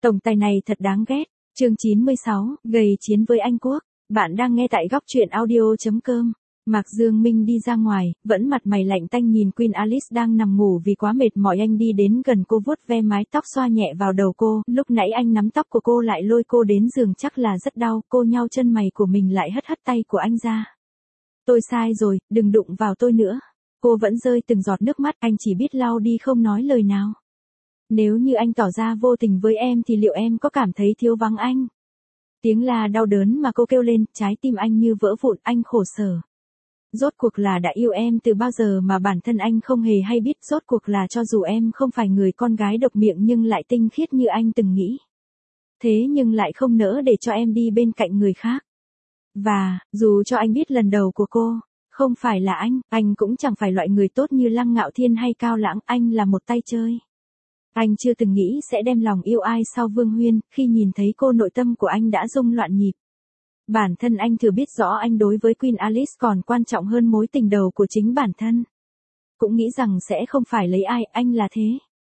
Tổng tài này thật đáng ghét. Chương 96, gầy chiến với Anh Quốc. Bạn đang nghe tại góc truyện audio.com. Mạc Dương Minh đi ra ngoài, vẫn mặt mày lạnh tanh nhìn Queen Alice đang nằm ngủ vì quá mệt mỏi. Anh đi đến gần cô vuốt ve mái tóc xoa nhẹ vào đầu cô. Lúc nãy anh nắm tóc của cô lại lôi cô đến giường, chắc là rất đau. Cô nhau chân mày của mình lại hất tay của anh ra. Tôi sai rồi, đừng đụng vào tôi nữa. Cô vẫn rơi từng giọt nước mắt, anh chỉ biết lau đi không nói lời nào. Nếu như anh tỏ ra vô tình với em thì liệu em có cảm thấy thiếu vắng anh? Tiếng la đau đớn mà cô kêu lên, trái tim anh như vỡ vụn, anh khổ sở. Rốt cuộc là đã yêu em từ bao giờ mà bản thân anh không hề hay biết, rốt cuộc là cho dù em không phải người con gái độc miệng nhưng lại tinh khiết như anh từng nghĩ. Thế nhưng lại không nỡ để cho em đi bên cạnh người khác. Và, dù cho anh biết lần đầu của cô, không phải là anh cũng chẳng phải loại người tốt như Lăng Ngạo Thiên hay Cao Lãng, anh là một tay chơi. Anh chưa từng nghĩ sẽ đem lòng yêu ai sau Vương Huyên, khi nhìn thấy cô nội tâm của anh đã rung loạn nhịp. Bản thân anh thừa biết rõ anh đối với Queen Alice còn quan trọng hơn mối tình đầu của chính bản thân. Cũng nghĩ rằng sẽ không phải lấy ai, anh là thế.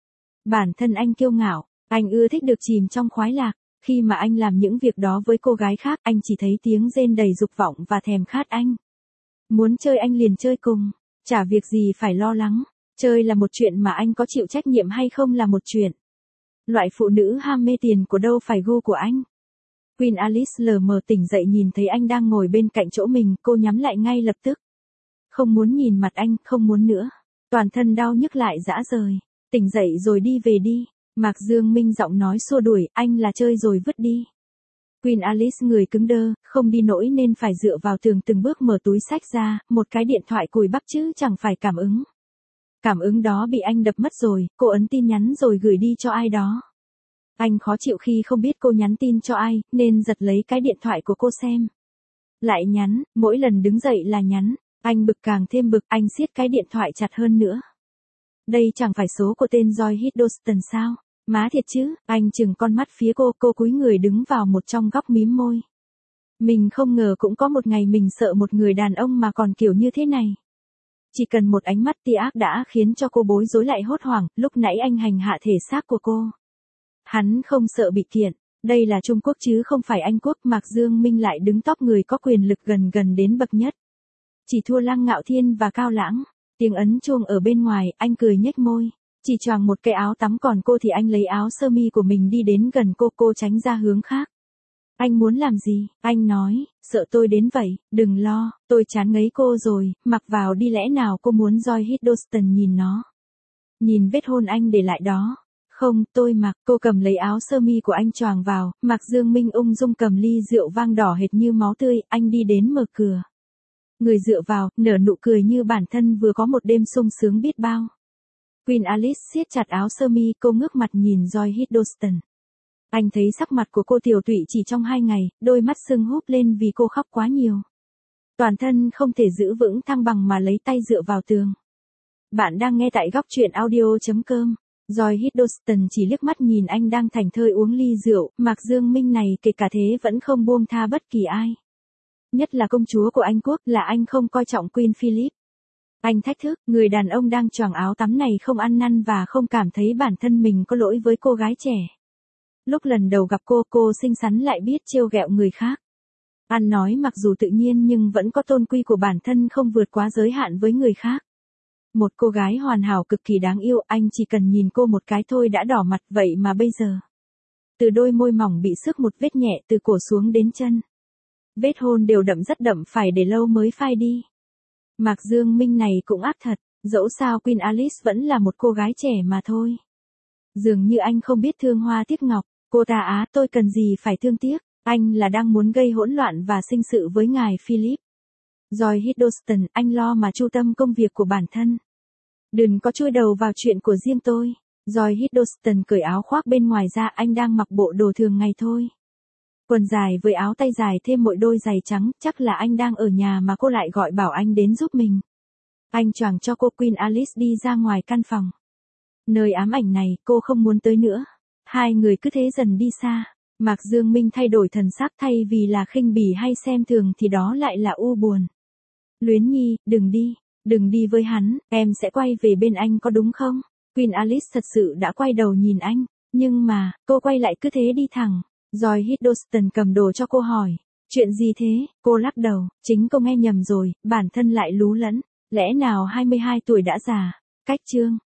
Bản thân anh kiêu ngạo, anh ưa thích được chìm trong khoái lạc. Khi mà anh làm những việc đó với cô gái khác, anh chỉ thấy tiếng rên đầy dục vọng và thèm khát anh. Muốn chơi anh liền chơi cùng, chả việc gì phải lo lắng. Chơi là một chuyện mà anh có chịu trách nhiệm hay không là một chuyện. Loại phụ nữ ham mê tiền của đâu phải gu của anh. Queen Alice lờ mờ tỉnh dậy nhìn thấy anh đang ngồi bên cạnh chỗ mình, cô nhắm lại ngay lập tức. Không muốn nhìn mặt anh, không muốn nữa. Toàn thân đau nhức lại dã rời. Tỉnh dậy rồi đi về đi. Mạc Dương Minh giọng nói xua đuổi, anh là chơi rồi vứt đi. Queen Alice người cứng đơ, không đi nổi nên phải dựa vào tường từng bước mở túi xách ra, một cái điện thoại cùi bắp chứ chẳng phải cảm ứng. Cảm ứng đó bị anh đập mất rồi, cô ấn tin nhắn rồi gửi đi cho ai đó. Anh khó chịu khi không biết cô nhắn tin cho ai, nên giật lấy cái điện thoại của cô xem. Lại nhắn, mỗi lần đứng dậy là nhắn, anh bực càng thêm bực, anh siết cái điện thoại chặt hơn nữa. Đây chẳng phải số của tên Joy Hiddleston sao? Má thiệt chứ, anh chừng con mắt phía cô cúi người đứng vào một trong góc mím môi. Mình không ngờ cũng có một ngày mình sợ một người đàn ông mà còn kiểu như thế này. Chỉ cần một ánh mắt tia ác đã khiến cho cô bối rối lại hốt hoảng, lúc nãy anh hành hạ thể xác của cô. Hắn không sợ bị kiện, đây là Trung Quốc chứ không phải Anh Quốc. Mạc Dương Minh lại đứng top người có quyền lực gần đến bậc nhất. Chỉ thua Lăng Ngạo Thiên và Cao Lãng. Tiếng ấn chuông ở bên ngoài, anh cười nhếch môi. Chỉ choàng một cái áo tắm, còn cô thì anh lấy áo sơ mi của mình đi đến gần cô tránh ra hướng khác. Anh muốn làm gì? Anh nói, sợ tôi đến vậy, đừng lo, tôi chán ngấy cô rồi, mặc vào đi. Lẽ nào cô muốn Joy Hiddleston nhìn nó? Nhìn vết hôn anh để lại đó. Không, tôi mặc. Cô cầm lấy áo sơ mi của anh choàng vào. Mạc Dương Minh ung dung cầm ly rượu vang đỏ hệt như máu tươi, anh đi đến mở cửa. Người dựa vào, nở nụ cười như bản thân vừa có một đêm sung sướng biết bao. Queen Alice siết chặt áo sơ mi, cô ngước mặt nhìn Joy Hiddleston. Anh thấy sắc mặt của cô tiểu tụy chỉ trong 2 ngày, đôi mắt sưng húp lên vì cô khóc quá nhiều. Toàn thân không thể giữ vững thăng bằng mà lấy tay dựa vào tường. Bạn đang nghe tại góc truyện audio.com. Joy Hiddleston chỉ liếc mắt nhìn anh đang thảnh thơi uống ly rượu, Mạc Dương Minh này kể cả thế vẫn không buông tha bất kỳ ai. Nhất là công chúa của Anh Quốc, là anh không coi trọng Queen Philip. Anh thách thức, người đàn ông đang choàng áo tắm này không ăn năn và không cảm thấy bản thân mình có lỗi với cô gái trẻ. Lúc lần đầu gặp cô xinh xắn lại biết trêu ghẹo người khác. Ăn nói mặc dù tự nhiên nhưng vẫn có tôn quy của bản thân, không vượt quá giới hạn với người khác. Một cô gái hoàn hảo cực kỳ đáng yêu, anh chỉ cần nhìn cô một cái thôi đã đỏ mặt, vậy mà bây giờ. Từ đôi môi mỏng bị xước một vết nhẹ từ cổ xuống đến chân. Vết hôn đều đậm, rất đậm, phải để lâu mới phai đi. Mạc Dương Minh này cũng ác thật, dẫu sao Queen Alice vẫn là một cô gái trẻ mà thôi. Dường như anh không biết thương hoa tiếc ngọc, cô ta á, tôi cần gì phải thương tiếc, anh là đang muốn gây hỗn loạn và sinh sự với ngài Philip. Joy Hiddleston, anh lo mà chu tâm công việc của bản thân. Đừng có chui đầu vào chuyện của riêng tôi. Joy Hiddleston cởi áo khoác bên ngoài ra, anh đang mặc bộ đồ thường ngày thôi. Quần dài với áo tay dài thêm một đôi giày trắng, chắc là anh đang ở nhà mà cô lại gọi bảo anh đến giúp mình. Anh choàng cho cô. Queen Alice đi ra ngoài căn phòng. Nơi ám ảnh này, cô không muốn tới nữa. Hai người cứ thế dần đi xa. Mạc Dương Minh thay đổi thần sắc, thay vì là khinh bỉ hay xem thường thì đó lại là u buồn. Luyến Nhi, đừng đi với hắn, em sẽ quay về bên anh có đúng không? Queen Alice thật sự đã quay đầu nhìn anh. Nhưng mà, cô quay lại cứ thế đi thẳng. Joy Hiddleston cầm đồ cho cô hỏi. Chuyện gì thế? Cô lắc đầu, chính cô nghe nhầm rồi, bản thân lại lú lẫn. Lẽ nào 22 tuổi đã già? Cách chương.